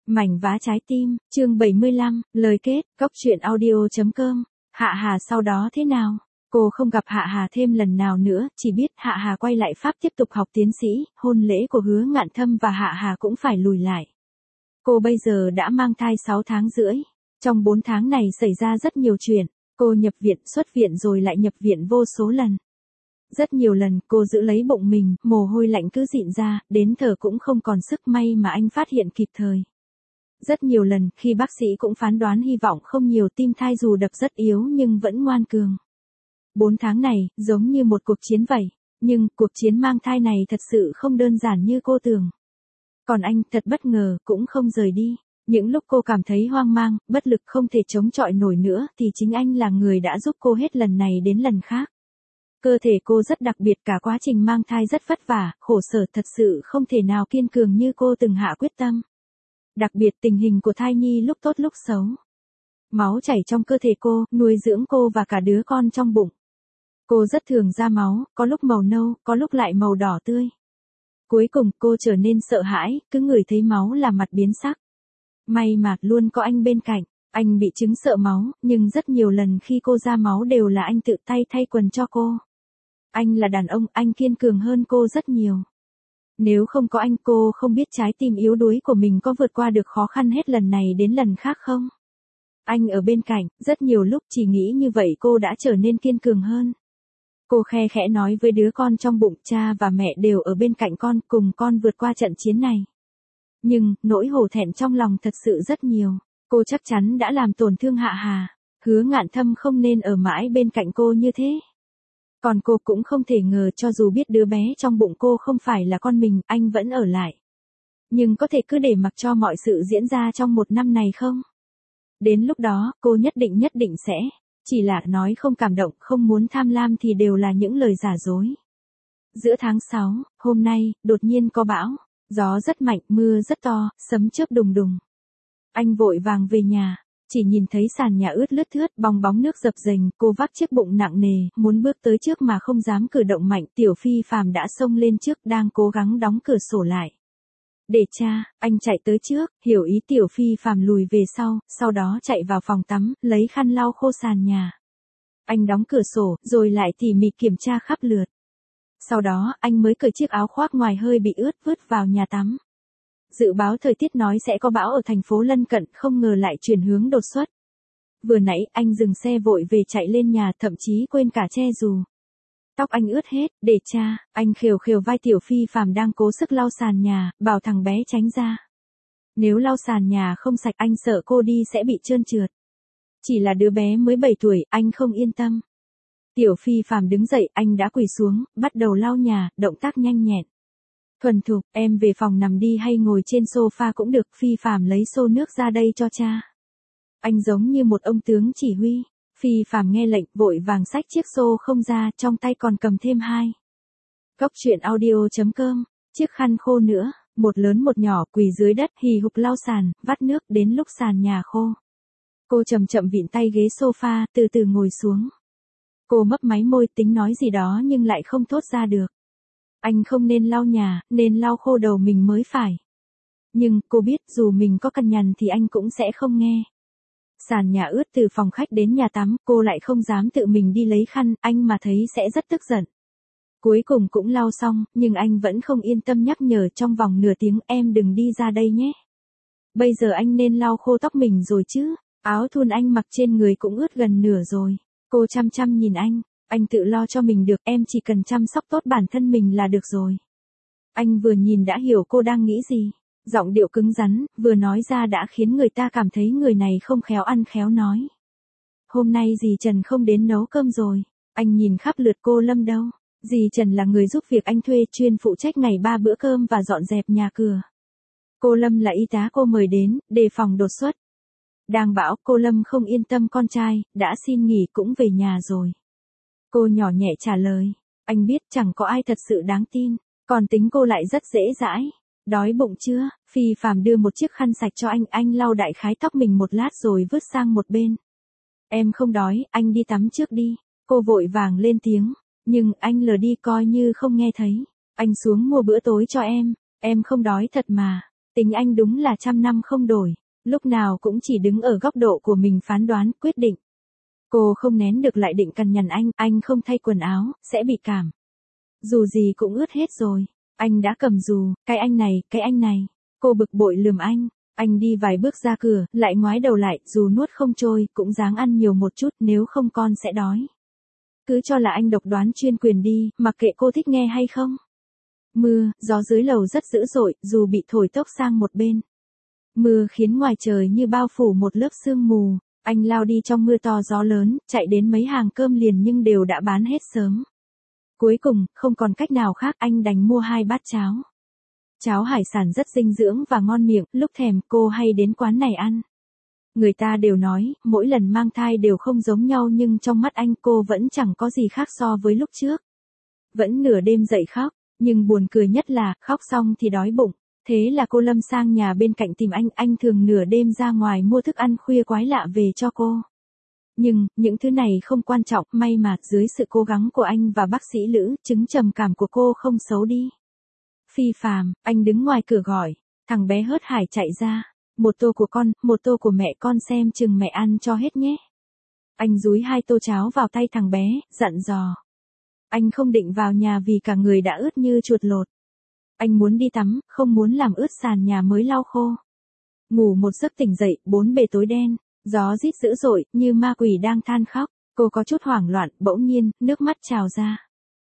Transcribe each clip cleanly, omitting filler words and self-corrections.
Mảnh vá trái tim, chương 75, lời kết, Cốc truyện audio.com. Hạ Hà sau đó thế nào? Cô không gặp Hạ Hà thêm lần nào nữa, chỉ biết Hạ Hà quay lại Pháp tiếp tục học tiến sĩ, hôn lễ của Hứa Ngạn Thâm và Hạ Hà cũng phải lùi lại. Cô bây giờ đã mang thai 6 tháng rưỡi. Trong 4 tháng này xảy ra rất nhiều chuyện, cô nhập viện, xuất viện rồi lại nhập viện vô số lần. Rất nhiều lần cô giữ lấy bụng mình, mồ hôi lạnh cứ dịn ra, đến thở cũng không còn sức, may mà anh phát hiện kịp thời. Rất nhiều lần, khi bác sĩ cũng phán đoán hy vọng không nhiều, tim thai dù đập rất yếu nhưng vẫn ngoan cường. 4 tháng này, giống như một cuộc chiến vậy, nhưng cuộc chiến mang thai này thật sự không đơn giản như cô tưởng. Còn anh, thật bất ngờ, cũng không rời đi. Những lúc cô cảm thấy hoang mang, bất lực không thể chống chọi nổi nữa, thì chính anh là người đã giúp cô hết lần này đến lần khác. Cơ thể cô rất đặc biệt, cả quá trình mang thai rất vất vả, khổ sở, thật sự không thể nào kiên cường như cô từng hạ quyết tâm. Đặc biệt tình hình của thai nhi lúc tốt lúc xấu. Máu chảy trong cơ thể cô, nuôi dưỡng cô và cả đứa con trong bụng. Cô rất thường ra máu, có lúc màu nâu, có lúc lại màu đỏ tươi. Cuối cùng cô trở nên sợ hãi, cứ ngửi thấy máu là mặt biến sắc. May mà luôn có anh bên cạnh. Anh bị chứng sợ máu, nhưng rất nhiều lần khi cô ra máu đều là anh tự tay thay quần cho cô. Anh là đàn ông, anh kiên cường hơn cô rất nhiều. Nếu không có anh, cô không biết trái tim yếu đuối của mình có vượt qua được khó khăn hết lần này đến lần khác không. Anh ở bên cạnh, rất nhiều lúc chỉ nghĩ như vậy cô đã trở nên kiên cường hơn. Cô khe khẽ nói với đứa con trong bụng, cha và mẹ đều ở bên cạnh con, cùng con vượt qua trận chiến này. Nhưng, nỗi hổ thẹn trong lòng thật sự rất nhiều. Cô chắc chắn đã làm tổn thương Hạ Hà. Hứa Ngạn Thâm không nên ở mãi bên cạnh cô như thế. Còn cô cũng không thể ngờ, cho dù biết đứa bé trong bụng cô không phải là con mình, anh vẫn ở lại. Nhưng có thể cứ để mặc cho mọi sự diễn ra trong 1 năm này không? Đến lúc đó, cô nhất định sẽ. Chỉ là nói không cảm động, không muốn tham lam thì đều là những lời giả dối. Giữa tháng 6, hôm nay, đột nhiên có bão. Gió rất mạnh, mưa rất to, sấm chớp đùng đùng. Anh vội vàng về nhà, chỉ nhìn thấy sàn nhà ướt lướt thướt, bong bóng nước dập dềnh, cô vác chiếc bụng nặng nề, muốn bước tới trước mà không dám cử động mạnh. Tiểu Phi Phàm đã xông lên trước, đang cố gắng đóng cửa sổ lại. Để cha, anh chạy tới trước, hiểu ý Tiểu Phi Phàm lùi về sau đó chạy vào phòng tắm, lấy khăn lau khô sàn nhà. Anh đóng cửa sổ, rồi lại tỉ mỉ kiểm tra khắp lượt. Sau đó, anh mới cởi chiếc áo khoác ngoài hơi bị ướt vứt vào nhà tắm. Dự báo thời tiết nói sẽ có bão ở thành phố lân cận, không ngờ lại chuyển hướng đột xuất. Vừa nãy, anh dừng xe vội về chạy lên nhà, thậm chí quên cả che dù. Tóc anh ướt hết, để cha, anh khều vai Tiểu Phi Phàm đang cố sức lau sàn nhà, bảo thằng bé tránh ra. Nếu lau sàn nhà không sạch, anh sợ cô đi sẽ bị trơn trượt. Chỉ là đứa bé mới 7 tuổi, anh không yên tâm. Tiểu Phi Phàm đứng dậy, anh đã quỳ xuống, bắt đầu lau nhà, động tác nhanh nhẹn. Thuần thục, em về phòng nằm đi hay ngồi trên sofa cũng được. Phi Phàm lấy xô nước ra đây cho cha. Anh giống như một ông tướng chỉ huy. Phi Phàm nghe lệnh, vội vàng xách chiếc xô không ra, trong tay còn cầm thêm 2. Cốc truyện audio.com, chiếc khăn khô nữa, một lớn một nhỏ, quỳ dưới đất, hì hục lau sàn, vắt nước. Đến lúc sàn nhà khô, cô chậm chậm vịn tay ghế sofa, từ từ ngồi xuống. Cô mấp máy môi, tính nói gì đó nhưng lại không thốt ra được. Anh không nên lau nhà, nên lau khô đầu mình mới phải. Nhưng, cô biết, dù mình có cằn nhằn thì anh cũng sẽ không nghe. Sàn nhà ướt từ phòng khách đến nhà tắm, cô lại không dám tự mình đi lấy khăn, anh mà thấy sẽ rất tức giận. Cuối cùng cũng lau xong, nhưng anh vẫn không yên tâm nhắc nhở trong vòng nửa tiếng, em đừng đi ra đây nhé. Bây giờ anh nên lau khô tóc mình rồi chứ, áo thun anh mặc trên người cũng ướt gần nửa rồi. Cô chăm chăm nhìn anh tự lo cho mình được, em chỉ cần chăm sóc tốt bản thân mình là được rồi. Anh vừa nhìn đã hiểu cô đang nghĩ gì. Giọng điệu cứng rắn, vừa nói ra đã khiến người ta cảm thấy người này không khéo ăn khéo nói. Hôm nay dì Trần không đến nấu cơm rồi. Anh nhìn khắp lượt, cô Lâm đâu? Dì Trần là người giúp việc anh thuê, chuyên phụ trách ngày 3 bữa cơm và dọn dẹp nhà cửa. Cô Lâm là y tá cô mời đến, đề phòng đột xuất. Đang bão, cô Lâm không yên tâm con trai, đã xin nghỉ cũng về nhà rồi. Cô nhỏ nhẹ trả lời. Anh biết chẳng có ai thật sự đáng tin, còn tính cô lại rất dễ dãi. Đói bụng chưa? Phi Phàm đưa một chiếc khăn sạch cho anh lau đại khái tóc mình một lát rồi vứt sang một bên. Em không đói, anh đi tắm trước đi. Cô vội vàng lên tiếng, nhưng anh lờ đi coi như không nghe thấy. Anh xuống mua bữa tối cho em không đói thật mà. Tính anh đúng là trăm năm không đổi, lúc nào cũng chỉ đứng ở góc độ của mình phán đoán, quyết định. Cô không nén được lại định cằn nhằn anh không thay quần áo, sẽ bị cảm. Dù gì cũng ướt hết rồi, anh đã cầm dù, cái anh này. Cô bực bội lườm anh đi vài bước ra cửa, lại ngoái đầu lại, dù nuốt không trôi, cũng ráng ăn nhiều một chút, nếu không con sẽ đói. Cứ cho là anh độc đoán chuyên quyền đi, mặc kệ cô thích nghe hay không. Mưa, gió dưới lầu rất dữ dội, dù bị thổi tốc sang một bên. Mưa khiến ngoài trời như bao phủ một lớp sương mù, anh lao đi trong mưa to gió lớn, chạy đến mấy hàng cơm liền nhưng đều đã bán hết sớm. Cuối cùng, không còn cách nào khác, anh đành mua 2 bát cháo. Cháo hải sản rất dinh dưỡng và ngon miệng, lúc thèm cô hay đến quán này ăn. Người ta đều nói, mỗi lần mang thai đều không giống nhau nhưng trong mắt anh cô vẫn chẳng có gì khác so với lúc trước. Vẫn nửa đêm dậy khóc, nhưng buồn cười nhất là, khóc xong thì đói bụng. Thế là cô Lâm sang nhà bên cạnh tìm anh thường nửa đêm ra ngoài mua thức ăn khuya quái lạ về cho cô. Nhưng, những thứ này không quan trọng, may mà, dưới sự cố gắng của anh và bác sĩ Lữ, chứng trầm cảm của cô không xấu đi. Phi phàm, anh đứng ngoài cửa gọi, thằng bé hớt hải chạy ra, một tô của con, một tô của mẹ con xem chừng mẹ ăn cho hết nhé. Anh dúi 2 tô cháo vào tay thằng bé, dặn dò. Anh không định vào nhà vì cả người đã ướt như chuột lột. Anh muốn đi tắm, không muốn làm ướt sàn nhà mới lau khô. Ngủ một giấc tỉnh dậy, 4 bề tối đen, gió rít dữ dội, như ma quỷ đang than khóc. Cô có chút hoảng loạn, bỗng nhiên, nước mắt trào ra.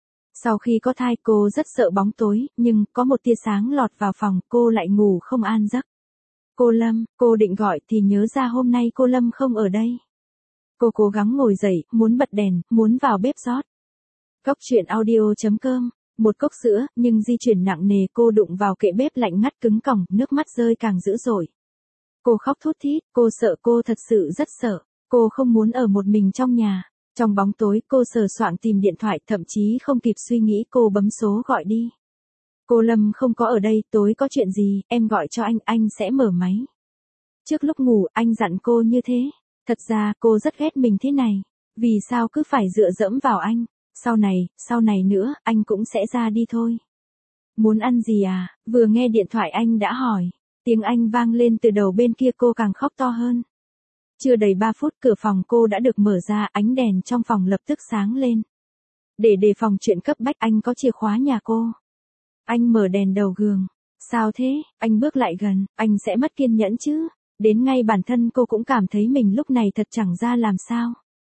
Sau khi có thai cô rất sợ bóng tối, nhưng có một tia sáng lọt vào phòng, cô lại ngủ không an giấc. Cô Lâm, cô định gọi thì nhớ ra hôm nay cô Lâm không ở đây. Cô cố gắng ngồi dậy, muốn bật đèn, muốn vào bếp rót. Cốc truyện audio.com, một cốc sữa, nhưng di chuyển nặng nề cô đụng vào kệ bếp lạnh ngắt cứng cỏng, nước mắt rơi càng dữ dội. Cô khóc thút thít, cô sợ, cô thật sự rất sợ. Cô không muốn ở một mình trong nhà. Trong bóng tối cô sờ soạng tìm điện thoại, thậm chí không kịp suy nghĩ cô bấm số gọi đi. Cô Lâm không có ở đây, tối có chuyện gì, em gọi cho anh sẽ mở máy. Trước lúc ngủ, anh dặn cô như thế. Thật ra, cô rất ghét mình thế này. Vì sao cứ phải dựa dẫm vào anh? Sau này nữa, anh cũng sẽ ra đi thôi. Muốn ăn gì à? Vừa nghe điện thoại anh đã hỏi. Tiếng anh vang lên từ đầu bên kia cô càng khóc to hơn. Chưa đầy 3 phút cửa phòng cô đã được mở ra, ánh đèn trong phòng lập tức sáng lên. Để đề phòng chuyện cấp bách anh có chìa khóa nhà cô. Anh mở đèn đầu giường. Sao thế? Anh bước lại gần, anh sẽ mất kiên nhẫn chứ? Đến ngay bản thân cô cũng cảm thấy mình lúc này thật chẳng ra làm sao.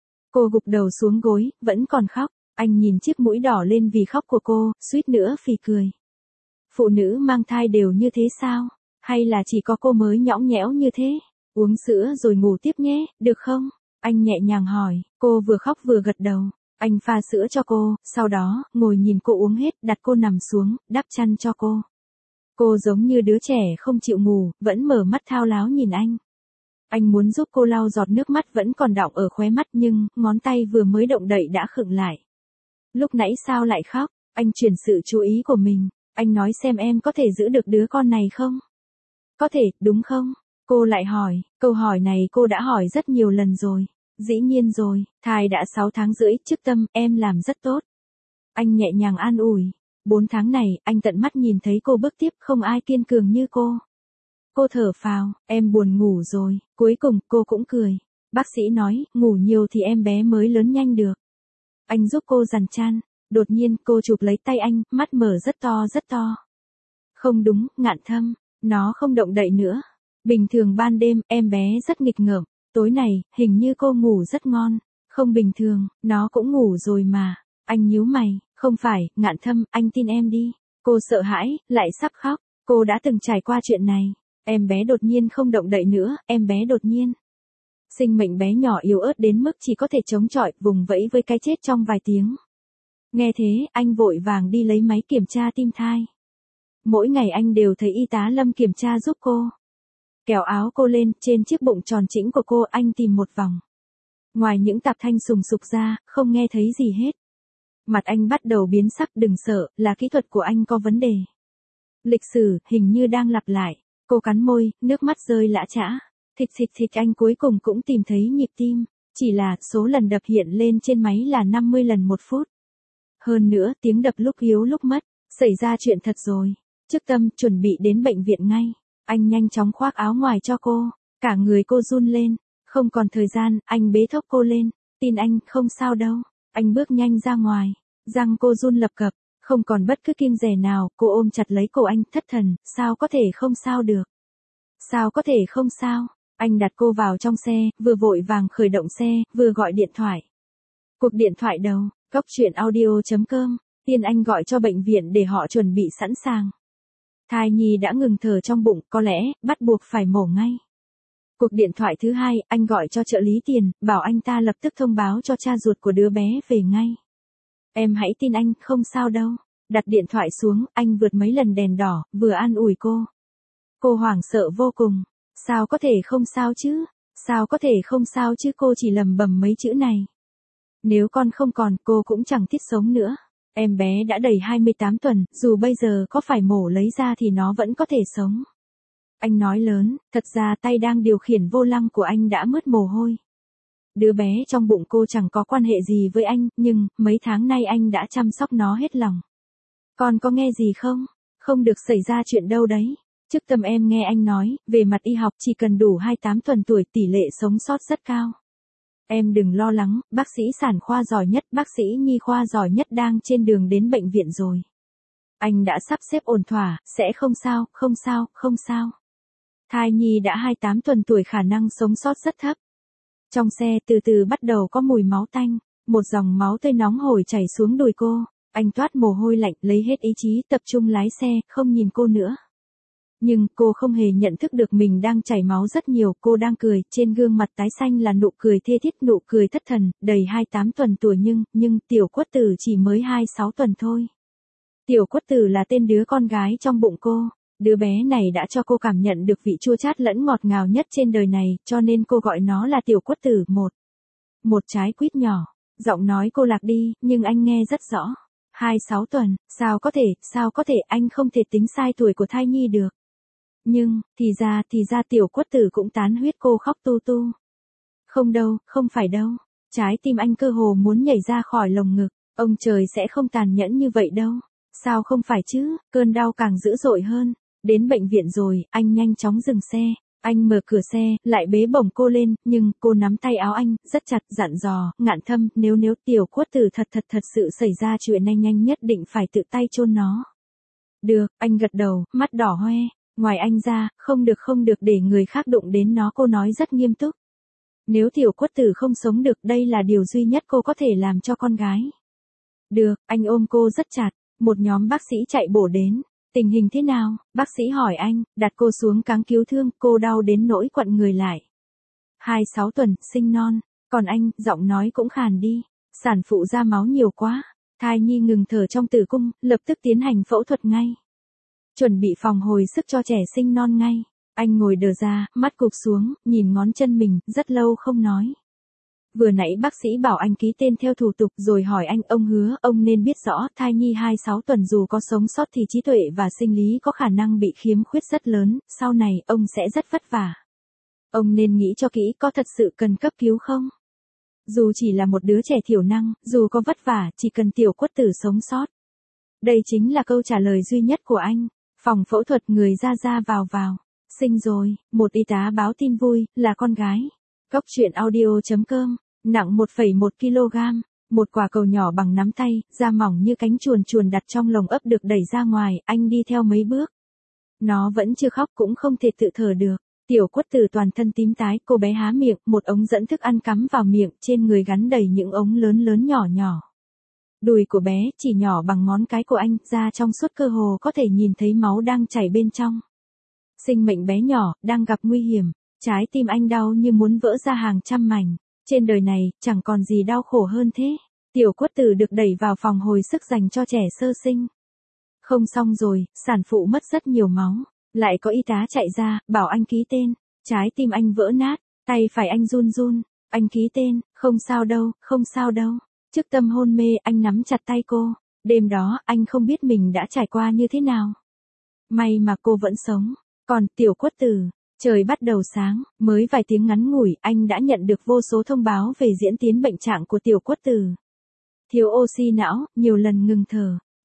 Cô gục đầu xuống gối, vẫn còn khóc. Anh nhìn chiếc mũi đỏ lên vì khóc của cô, suýt nữa phì cười. Phụ nữ mang thai đều như thế sao? Hay là chỉ có cô mới nhõng nhẽo như thế? Uống sữa rồi ngủ tiếp nhé, được không? Anh nhẹ nhàng hỏi, cô vừa khóc vừa gật đầu. Anh pha sữa cho cô, sau đó, ngồi nhìn cô uống hết, đặt cô nằm xuống, đắp chăn cho cô. Cô giống như đứa trẻ không chịu ngủ, vẫn mở mắt thao láo nhìn anh. Anh muốn giúp cô lau giọt nước mắt vẫn còn đọng ở khóe mắt nhưng, ngón tay vừa mới động đậy đã khựng lại. Lúc nãy sao lại khóc? Anh chuyển sự chú ý của mình. Anh nói xem em có thể giữ được đứa con này không? Có thể, đúng không? Cô lại hỏi, câu hỏi này cô đã hỏi rất nhiều lần rồi. Dĩ nhiên rồi, thai đã 6 tháng rưỡi, trước tâm, em làm rất tốt. Anh nhẹ nhàng an ủi. 4 tháng này, anh tận mắt nhìn thấy cô bước tiếp, không ai kiên cường như cô. Cô thở phào, em buồn ngủ rồi, cuối cùng, cô cũng cười. Bác sĩ nói, ngủ nhiều thì em bé mới lớn nhanh được. Anh giúp cô giằn chăn, đột nhiên cô chụp lấy tay anh, mắt mở rất to rất to. Không đúng, Ngạn Thâm, nó không động đậy nữa. Bình thường ban đêm, em bé rất nghịch ngợm, tối này, hình như cô ngủ rất ngon. Không bình thường, nó cũng ngủ rồi mà. Anh nhíu mày, không phải, Ngạn Thâm, anh tin em đi. Cô sợ hãi, lại sắp khóc, cô đã từng trải qua chuyện này. Em bé đột nhiên không động đậy nữa, em bé đột nhiên. Sinh mệnh bé nhỏ yếu ớt đến mức chỉ có thể chống chọi, vùng vẫy với cái chết trong vài tiếng. Nghe thế, anh vội vàng đi lấy máy kiểm tra tim thai. Mỗi ngày anh đều thấy y tá Lâm kiểm tra giúp cô. Kéo áo cô lên, trên chiếc bụng tròn chỉnh của cô anh tìm một vòng. Ngoài những tạp thanh sùng sục ra, không nghe thấy gì hết. Mặt anh bắt đầu biến sắc, đừng sợ, là kỹ thuật của anh có vấn đề. Lịch sử, hình như đang lặp lại. Cô cắn môi, nước mắt rơi lã chã. Thịch anh cuối cùng cũng tìm thấy nhịp tim. Chỉ là, số lần đập hiện lên trên máy là 50 lần một phút. Hơn nữa, tiếng đập lúc yếu lúc mất. Xảy ra chuyện thật rồi. Trước tâm, chuẩn bị đến bệnh viện ngay. Anh nhanh chóng khoác áo ngoài cho cô, cả người cô run lên, không còn thời gian, anh bế thốc cô lên, tin anh, không sao đâu. Anh bước nhanh ra ngoài, răng cô run lập cập, không còn bất cứ kiêng dè nào, cô ôm chặt lấy cổ anh, thất thần, sao có thể không sao được? Sao có thể không sao? Anh đặt cô vào trong xe, vừa vội vàng khởi động xe, vừa gọi điện thoại. Cuộc điện thoại đầu, Cóc Truyện Audio.com, Tiên Anh gọi cho bệnh viện để họ chuẩn bị sẵn sàng. Thai nhi đã ngừng thở trong bụng, có lẽ, bắt buộc phải mổ ngay. Cuộc điện thoại thứ hai, anh gọi cho trợ lý Tiền, bảo anh ta lập tức thông báo cho cha ruột của đứa bé về ngay. Em hãy tin anh, không sao đâu. Đặt điện thoại xuống, anh vượt mấy lần đèn đỏ, vừa an ủi cô. Cô hoảng sợ vô cùng. Sao có thể không sao chứ? Sao có thể không sao chứ? Cô chỉ lầm bầm mấy chữ này. Nếu con không còn, cô cũng chẳng thích sống nữa. Em bé đã đầy 28 tuần, dù bây giờ có phải mổ lấy ra thì nó vẫn có thể sống. Anh nói lớn, thật ra tay đang điều khiển vô lăng của anh đã mướt mồ hôi. Đứa bé trong bụng cô chẳng có quan hệ gì với anh, nhưng, mấy tháng nay anh đã chăm sóc nó hết lòng. Con có nghe gì không? Không được xảy ra chuyện đâu đấy. Trước tâm em nghe anh nói, về mặt y học chỉ cần đủ 28 tuần tuổi tỷ lệ sống sót rất cao. Em đừng lo lắng, bác sĩ sản khoa giỏi nhất, bác sĩ nhi khoa giỏi nhất đang trên đường đến bệnh viện rồi. Anh đã sắp xếp ổn thỏa, sẽ không sao, không sao, không sao. Thai nhi đã 28 tuần tuổi khả năng sống sót rất thấp. Trong xe từ từ bắt đầu có mùi máu tanh, một dòng máu tươi nóng hổi chảy xuống đùi cô. Anh toát mồ hôi lạnh, lấy hết ý chí tập trung lái xe, không nhìn cô nữa. Nhưng cô không hề nhận thức được mình đang chảy máu rất nhiều, cô đang cười, trên gương mặt tái xanh là nụ cười thê thiết, nụ cười thất thần, đầy 28 tuần tuổi nhưng Tiểu Quất Tử chỉ mới 26 tuần thôi. Tiểu Quất Tử là tên đứa con gái trong bụng cô, đứa bé này đã cho cô cảm nhận được vị chua chát lẫn ngọt ngào nhất trên đời này, cho nên cô gọi nó là Tiểu Quất Tử. Một trái quýt nhỏ, giọng nói cô lạc đi, nhưng anh nghe rất rõ. 26 tuần, sao có thể anh không thể tính sai tuổi của thai nhi được. Nhưng, thì ra Tiểu Quất Tử cũng tán huyết, cô khóc tu tu. Không đâu, không phải đâu. Trái tim anh cơ hồ muốn nhảy ra khỏi lồng ngực, ông trời sẽ không tàn nhẫn như vậy đâu. Sao không phải chứ, cơn đau càng dữ dội hơn. Đến bệnh viện rồi, anh nhanh chóng dừng xe. Anh mở cửa xe, lại bế bổng cô lên, nhưng cô nắm tay áo anh, rất chặt, dặn dò, Ngạn Thâm, nếu Tiểu Quất Tử thật sự xảy ra chuyện nhanh nhất định phải tự tay chôn nó. Được, anh gật đầu, mắt đỏ hoe. Ngoài anh ra, không được để người khác đụng đến nó, cô nói rất nghiêm túc. Nếu Tiểu Quất Tử không sống được, đây là điều duy nhất cô có thể làm cho con gái. Được, anh ôm cô rất chặt, một nhóm bác sĩ chạy bổ đến. Tình hình thế nào? Bác sĩ hỏi anh, đặt cô xuống cáng cứu thương, cô đau đến nỗi quặn người lại. 26 tuần, sinh non, còn anh, giọng nói cũng khàn đi, sản phụ ra máu nhiều quá, thai nhi ngừng thở trong tử cung, lập tức tiến hành phẫu thuật ngay. Chuẩn bị phòng hồi sức cho trẻ sinh non ngay. Anh ngồi đờ ra, mắt cụp xuống, nhìn ngón chân mình, rất lâu không nói. Vừa nãy bác sĩ bảo anh ký tên theo thủ tục rồi hỏi anh, ông hứa, ông nên biết rõ, thai nhi 26 tuần dù có sống sót thì trí tuệ và sinh lý có khả năng bị khiếm khuyết rất lớn, sau này, ông sẽ rất vất vả. Ông nên nghĩ cho kỹ, có thật sự cần cấp cứu không? Dù chỉ là một đứa trẻ thiểu năng, dù có vất vả, chỉ cần Tiểu Quất Tử sống sót. Đây chính là câu trả lời duy nhất của anh. Phòng phẫu thuật, người ra vào. Sinh rồi, một y tá báo tin vui, là con gái. Cóc Truyện Audio.com, nặng 1,1 kg, một quả cầu nhỏ bằng nắm tay, da mỏng như cánh chuồn đặt trong lồng ấp được đẩy ra ngoài, anh đi theo mấy bước. Nó vẫn chưa khóc cũng không thể tự thở được. Tiểu Quất Tử toàn thân tím tái, cô bé há miệng, một ống dẫn thức ăn cắm vào miệng, trên người gắn đầy những ống lớn nhỏ. Đùi của bé chỉ nhỏ bằng ngón cái của anh, da trong suốt cơ hồ có thể nhìn thấy máu đang chảy bên trong. Sinh mệnh bé nhỏ, đang gặp nguy hiểm. Trái tim anh đau như muốn vỡ ra hàng trăm mảnh. Trên đời này, chẳng còn gì đau khổ hơn thế. Tiểu Quất Tử được đẩy vào phòng hồi sức dành cho trẻ sơ sinh. Không xong rồi, sản phụ mất rất nhiều máu. Lại có y tá chạy ra, bảo anh ký tên. Trái tim anh vỡ nát, tay phải anh run. Anh ký tên, không sao đâu. Trước tâm hôn mê, anh nắm chặt tay cô. Đêm đó, anh không biết mình đã trải qua như thế nào. May mà cô vẫn sống. Còn Tiểu Quất Tử, trời bắt đầu sáng, mới vài tiếng ngắn ngủi, anh đã nhận được vô số thông báo về diễn tiến bệnh trạng của Tiểu Quất Tử. Thiếu oxy não, nhiều lần ngừng thở.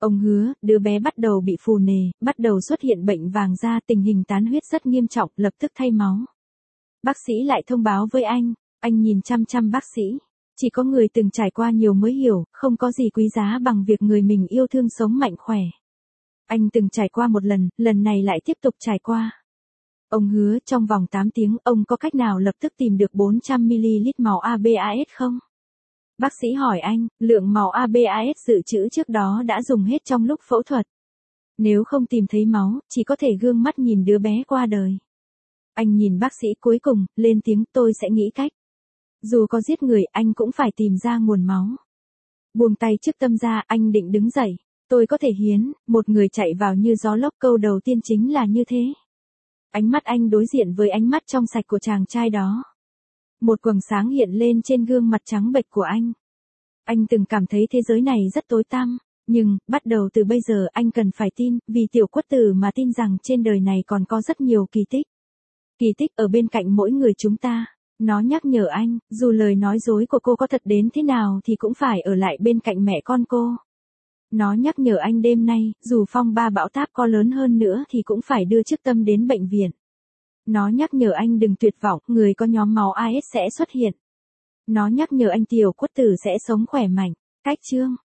Ông hứa, đứa bé bắt đầu bị phù nề, bắt đầu xuất hiện bệnh vàng da, tình hình tán huyết rất nghiêm trọng, lập tức thay máu. Bác sĩ lại thông báo với anh nhìn chăm chăm bác sĩ. Chỉ có người từng trải qua nhiều mới hiểu, không có gì quý giá bằng việc người mình yêu thương sống mạnh khỏe. Anh từng trải qua một lần này lại tiếp tục trải qua. Ông hứa, trong vòng 8 tiếng, ông có cách nào lập tức tìm được 400ml máu ABAS không? Bác sĩ hỏi anh, lượng máu ABAS dự trữ trước đó đã dùng hết trong lúc phẫu thuật. Nếu không tìm thấy máu, chỉ có thể gương mắt nhìn đứa bé qua đời. Anh nhìn bác sĩ cuối cùng, lên tiếng, tôi sẽ nghĩ cách. Dù có giết người, anh cũng phải tìm ra nguồn máu. Buông tay trước tâm ra, anh định đứng dậy. Tôi có thể hiến, một người chạy vào như gió lốc, câu đầu tiên chính là như thế. Ánh mắt anh đối diện với ánh mắt trong sạch của chàng trai đó. Một quầng sáng hiện lên trên gương mặt trắng bệch của anh. Anh từng cảm thấy thế giới này rất tối tăm, nhưng, bắt đầu từ bây giờ anh cần phải tin, vì tiểu quất tử mà tin rằng trên đời này còn có rất nhiều kỳ tích. Kỳ tích ở bên cạnh mỗi người chúng ta. Nó nhắc nhở anh, dù lời nói dối của cô có thật đến thế nào thì cũng phải ở lại bên cạnh mẹ con cô. Nó nhắc nhở anh đêm nay, dù phong ba bão táp có lớn hơn nữa thì cũng phải đưa trước tâm đến bệnh viện. Nó nhắc nhở anh đừng tuyệt vọng, người có nhóm máu AS sẽ xuất hiện. Nó nhắc nhở anh tiểu quất tử sẽ sống khỏe mạnh. Cách chương